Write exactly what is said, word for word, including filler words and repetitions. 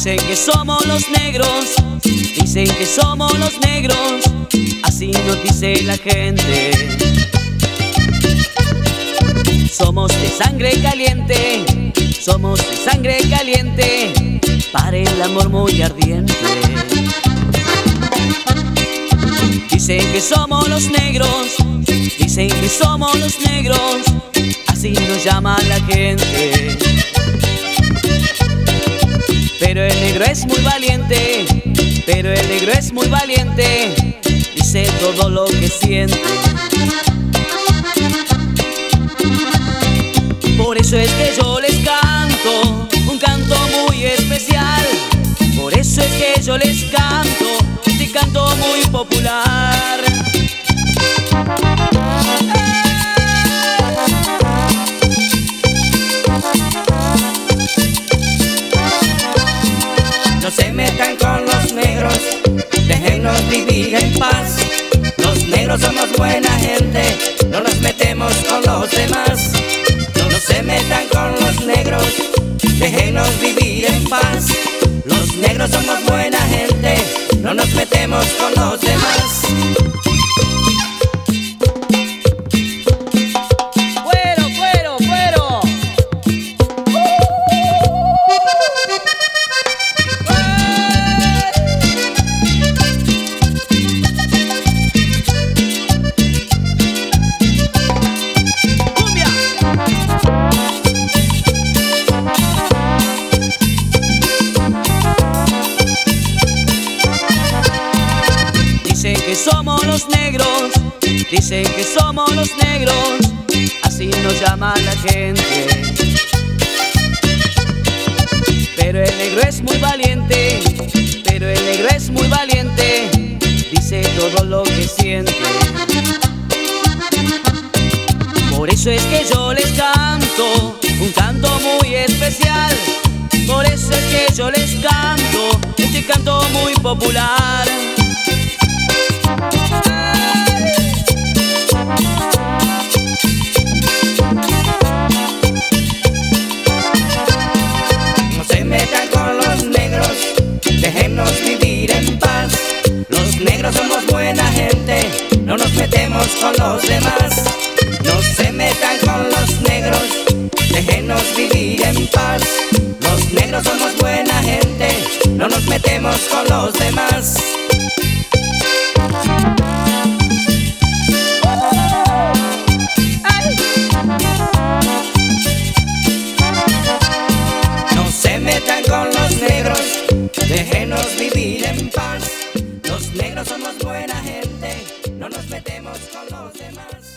Dicen que somos los negros, dicen que somos los negros, así nos dice la gente. Somos de sangre caliente, somos de sangre caliente, para el amor muy ardiente. Dicen que somos los negros, dicen que somos los negros, así nos llama la gente. Pero el negro es muy valiente, pero el negro es muy valiente, dice todo lo que siente. Por eso es que yo les canto un canto muy especial. Por eso es que yo les canto este canto muy popular. No se metan con los negros, déjennos vivir en paz. Los negros somos buena gente, no nos metemos con los demás. No se metan con los negros, déjenos vivir en paz. Los negros somos buena gente, no nos metemos con los demás. ¡Fuero, fuero, fuero! ¡Cumbia! Dicen que somos los negros, dicen que somos los negros, así nos llama la gente. Pero el negro es muy valiente, pero el negro es muy valiente, dice todo lo que siente. Por eso es que yo les canto un canto muy especial. Por eso es que yo les canto este canto muy popular. No se metan con los negros, déjennos vivir en paz. Los negros somos buena gente, no nos metemos con los demás. No se metan con los negros, déjennos vivir en paz. Los negros somos buena gente, no nos metemos con los demás. No se metan con los negros, déjenos vivir en paz. Los negros somos buena gente, no nos metemos con los demás.